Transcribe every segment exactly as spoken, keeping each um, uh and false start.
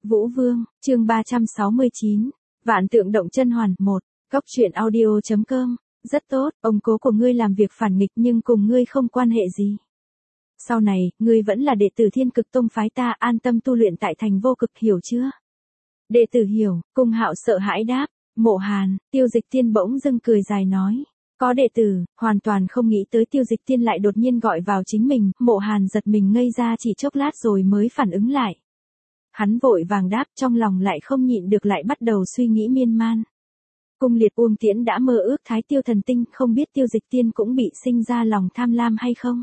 Vũ Vương, chương ba trăm sáu mươi chín, Vạn tượng động chân hoàn, một, Cóc truyện audio.com, rất tốt, ông cố của ngươi làm việc phản nghịch nhưng cùng ngươi không quan hệ gì. Sau này, ngươi vẫn là đệ tử Thiên Cực Tông phái ta, an tâm tu luyện tại thành Vô Cực, hiểu chưa? Đệ tử hiểu, Cung Hạo sợ hãi đáp. Mộ Hàn, Tiêu Dịch Tiên bỗng dưng cười dài nói. Có đệ tử, hoàn toàn không nghĩ tới Tiêu Dịch Tiên lại đột nhiên gọi vào chính mình, Mộ Hàn giật mình ngây ra chỉ chốc lát rồi mới phản ứng lại. Hắn vội vàng đáp, trong lòng lại không nhịn được lại bắt đầu suy nghĩ miên man. Cung Liệt Uông Tiễn đã mơ ước Thái Tiêu thần tinh, không biết Tiêu Dịch Tiên cũng bị sinh ra lòng tham lam hay không?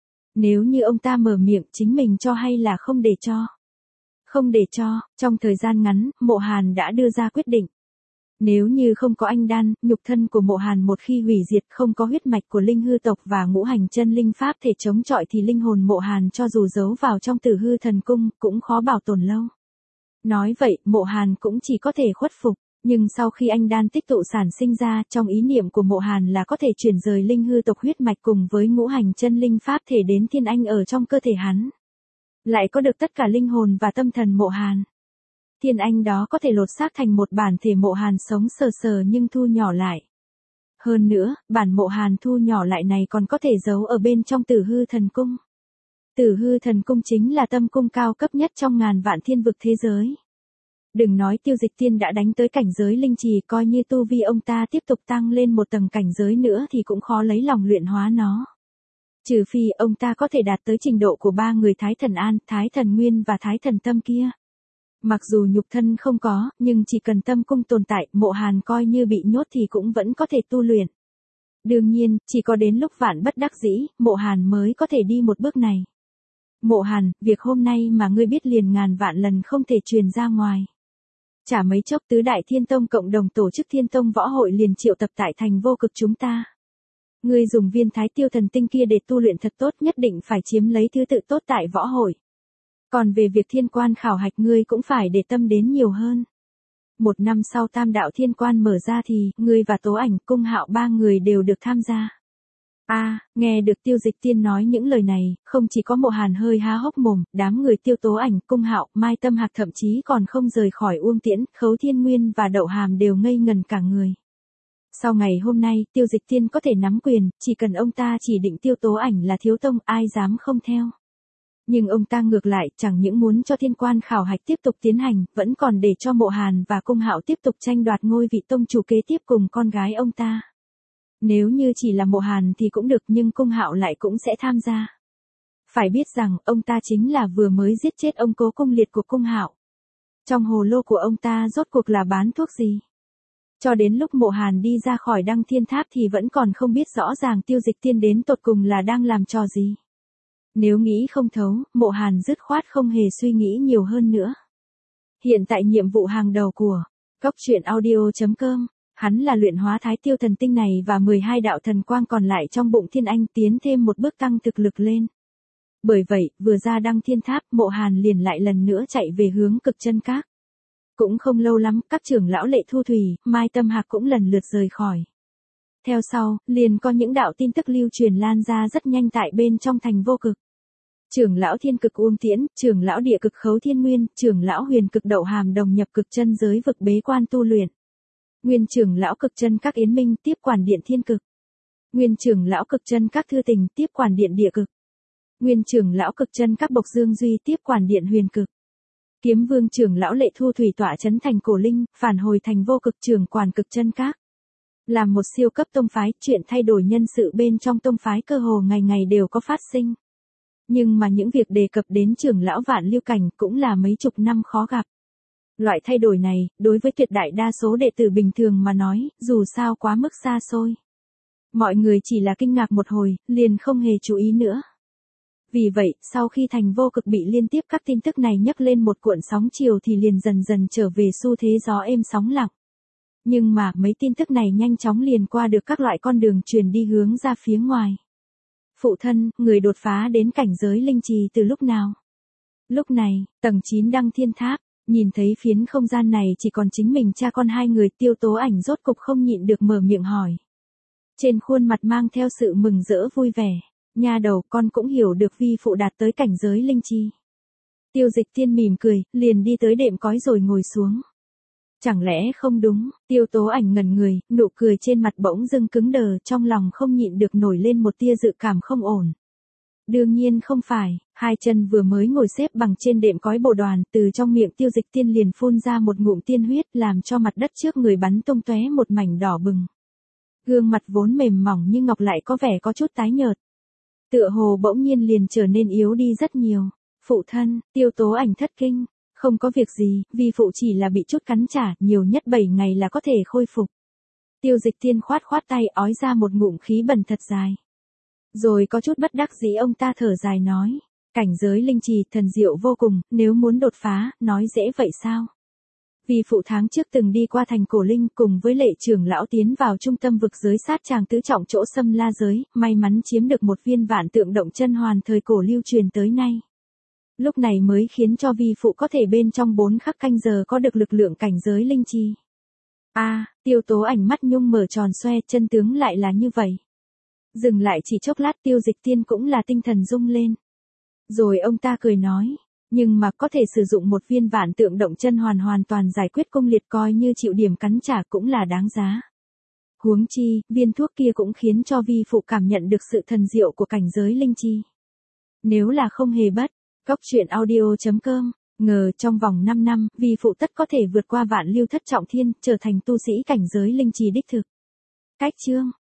Nếu như ông ta mở miệng, chính mình cho hay là không để cho? Không để cho, trong thời gian ngắn, Mộ Hàn đã đưa ra quyết định. Nếu như không có anh đan, nhục thân của Mộ Hàn một khi hủy diệt, không có huyết mạch của linh hư tộc và ngũ hành chân linh pháp thể chống chọi thì linh hồn Mộ Hàn cho dù giấu vào trong Tử Hư Thần Cung, cũng khó bảo tồn lâu. Nói vậy, Mộ Hàn cũng chỉ có thể khuất phục, nhưng sau khi anh đan tích tụ sản sinh ra, trong ý niệm của Mộ Hàn là có thể chuyển rời linh hư tộc huyết mạch cùng với ngũ hành chân linh pháp thể đến thiên anh ở trong cơ thể hắn. Lại có được tất cả linh hồn và tâm thần Mộ Hàn. Thiên anh đó có thể lột xác thành một bản thể Mộ Hàn sống sờ sờ nhưng thu nhỏ lại. Hơn nữa, bản Mộ Hàn thu nhỏ lại này còn có thể giấu ở bên trong Tử Hư Thần Cung. Tử Hư Thần Cung chính là tâm cung cao cấp nhất trong ngàn vạn thiên vực thế giới. Đừng nói Tiêu Dịch Tiên đã đánh tới cảnh giới linh trì, coi như tu vi ông ta tiếp tục tăng lên một tầng cảnh giới nữa thì cũng khó lấy lòng luyện hóa nó. Trừ phi ông ta có thể đạt tới trình độ của ba người Thái Thần An, Thái Thần Nguyên và Thái Thần Tâm kia. Mặc dù nhục thân không có, nhưng chỉ cần tâm cung tồn tại, Mộ Hàn coi như bị nhốt thì cũng vẫn có thể tu luyện. Đương nhiên, chỉ có đến lúc vạn bất đắc dĩ, Mộ Hàn mới có thể đi một bước này. Mộ Hàn, việc hôm nay mà ngươi biết liền ngàn vạn lần không thể truyền ra ngoài. Chả mấy chốc tứ đại thiên tông cộng đồng tổ chức thiên tông võ hội liền triệu tập tại thành Vô Cực chúng ta. Ngươi dùng viên Thái Tiêu thần tinh kia để tu luyện thật tốt, nhất định phải chiếm lấy thứ tự tốt tại võ hội. Còn về việc thiên quan khảo hạch ngươi cũng phải để tâm đến nhiều hơn. Một năm sau tam đạo thiên quan mở ra thì, ngươi và Tố Ảnh, Cung Hạo ba người đều được tham gia. A, à, nghe được Tiêu Dịch Tiên nói những lời này, không chỉ có Mộ Hàn hơi há hốc mồm, đám người Tiêu Tố Ảnh, Cung Hạo, Mai Tâm Hạc thậm chí còn không rời khỏi Uông Tiễn, Khấu Thiên Nguyên và Đậu Hàm đều ngây ngần cả người. Sau ngày hôm nay, Tiêu Dịch Tiên có thể nắm quyền, chỉ cần ông ta chỉ định Tiêu Tố Ảnh là thiếu tông, ai dám không theo. Nhưng ông ta ngược lại, chẳng những muốn cho thiên quan khảo hạch tiếp tục tiến hành, vẫn còn để cho Mộ Hàn và Cung Hạo tiếp tục tranh đoạt ngôi vị tông chủ kế tiếp cùng con gái ông ta. Nếu như chỉ là Mộ Hàn thì cũng được, nhưng Cung Hạo lại cũng sẽ tham gia. Phải biết rằng, ông ta chính là vừa mới giết chết ông cố Cung Liệt của Cung Hạo. Trong hồ lô của ông ta rốt cuộc là bán thuốc gì? Cho đến lúc Mộ Hàn đi ra khỏi Đăng Thiên Tháp thì vẫn còn không biết rõ ràng Tiêu Dịch Tiên đến tột cùng là đang làm trò gì. Nếu nghĩ không thấu, Mộ Hàn dứt khoát không hề suy nghĩ nhiều hơn nữa. Hiện tại nhiệm vụ hàng đầu của Cóc truyện audio.com, hắn là luyện hóa Thái Tiêu thần tinh này và mười hai đạo thần quang còn lại trong bụng Thiên Anh, tiến thêm một bước tăng thực lực lên. Bởi vậy, vừa ra Đăng Thiên Tháp, Mộ Hàn liền lại lần nữa chạy về hướng Cực Chân Các. Cũng không lâu lắm, các trưởng lão Lệ Thu Thủy, Mai Tâm Hạc cũng lần lượt rời khỏi. Theo sau, liền có những đạo tin tức lưu truyền lan ra rất nhanh tại bên trong thành Vô Cực. Trưởng lão Thiên Cực Uông Tiễn, trưởng lão Địa Cực Khấu Thiên Nguyên, trưởng lão Huyền Cực Đậu Hàm đồng nhập Cực Chân giới vực bế quan tu luyện. Nguyên trưởng lão Cực Chân Các Yến Minh tiếp quản điện Thiên Cực. Nguyên trưởng lão Cực Chân Các Thư Tình tiếp quản điện Địa Cực. Nguyên trưởng lão Cực Chân Các Bộc Dương Duy tiếp quản điện Huyền Cực. Kiếm Vương trưởng lão Lệ Thu Thủy tọa trấn thành Cổ Linh, phản hồi thành Vô Cực trưởng quản Cực Chân Các. Làm một siêu cấp tông phái, chuyện thay đổi nhân sự bên trong tông phái cơ hồ ngày ngày đều có phát sinh. Nhưng mà những việc đề cập đến trưởng lão Vạn Lưu Cảnh cũng là mấy chục năm khó gặp. Loại thay đổi này, đối với tuyệt đại đa số đệ tử bình thường mà nói, dù sao quá mức xa xôi. Mọi người chỉ là kinh ngạc một hồi, liền không hề chú ý nữa. Vì vậy, sau khi thành Vô Cực bị liên tiếp các tin tức này nhấc lên một cuộn sóng chiều thì liền dần dần trở về xu thế gió êm sóng lặng. Nhưng mà, mấy tin tức này nhanh chóng liền qua được các loại con đường truyền đi hướng ra phía ngoài. Phụ thân, người đột phá đến cảnh giới linh trì từ lúc nào? Lúc này, tầng chín Đăng Thiên Tháp, nhìn thấy phiến không gian này chỉ còn chính mình cha con hai người, Tiêu Tố Ảnh rốt cục không nhịn được mở miệng hỏi. Trên khuôn mặt mang theo sự mừng rỡ vui vẻ, nha đầu, con cũng hiểu được vi phụ đạt tới cảnh giới linh trì. Tiêu Dịch Tiên mỉm cười, liền đi tới đệm cói rồi ngồi xuống. Chẳng lẽ không đúng, Tiêu Tố Ảnh ngẩn người, nụ cười trên mặt bỗng dưng cứng đờ, trong lòng không nhịn được nổi lên một tia dự cảm không ổn. Đương nhiên không phải, hai chân vừa mới ngồi xếp bằng trên đệm cói bồ đoàn, từ trong miệng Tiêu Dịch Tiên liền phun ra một ngụm tiên huyết, làm cho mặt đất trước người bắn tung tóe một mảnh đỏ bừng. Gương mặt vốn mềm mỏng như ngọc lại có vẻ có chút tái nhợt. Tựa hồ bỗng nhiên liền trở nên yếu đi rất nhiều. Phụ thân, Tiêu Tố Ảnh thất kinh. Không có việc gì, vi phụ chỉ là bị chút cắn trả, nhiều nhất bảy ngày là có thể khôi phục. Tiêu Dịch Tiên khoát khoát tay ói ra một ngụm khí bẩn thật dài. Rồi có chút bất đắc dĩ ông ta thở dài nói. Cảnh giới linh trì thần diệu vô cùng, nếu muốn đột phá, nói dễ vậy sao? Vi phụ tháng trước từng đi qua thành cổ linh cùng với lệ trưởng lão tiến vào trung tâm vực giới sát tràng tứ trọng chỗ xâm la giới, may mắn chiếm được một viên vạn tượng động chân hoàn thời cổ lưu truyền tới nay. Lúc này mới khiến cho vi phụ có thể bên trong bốn khắc canh giờ có được lực lượng cảnh giới linh chi. A, à, Tiêu Tố Ảnh mắt nhung mở tròn xoe, chân tướng lại là như vậy. Dừng lại chỉ chốc lát, Tiêu Dịch Tiên cũng là tinh thần rung lên. Rồi ông ta cười nói, nhưng mà có thể sử dụng một viên vạn tượng động chân hoàn hoàn toàn giải quyết cung liệt, coi như chịu điểm cắn trả cũng là đáng giá. Huống chi, viên thuốc kia cũng khiến cho vi phụ cảm nhận được sự thần diệu của cảnh giới linh chi. Nếu là không hề bất, Cóc truyện audio chấm com, ngờ trong vòng năm năm, vi phụ tất có thể vượt qua vạn lưu thất trọng thiên, trở thành tu sĩ cảnh giới linh trì đích thực. Cách chương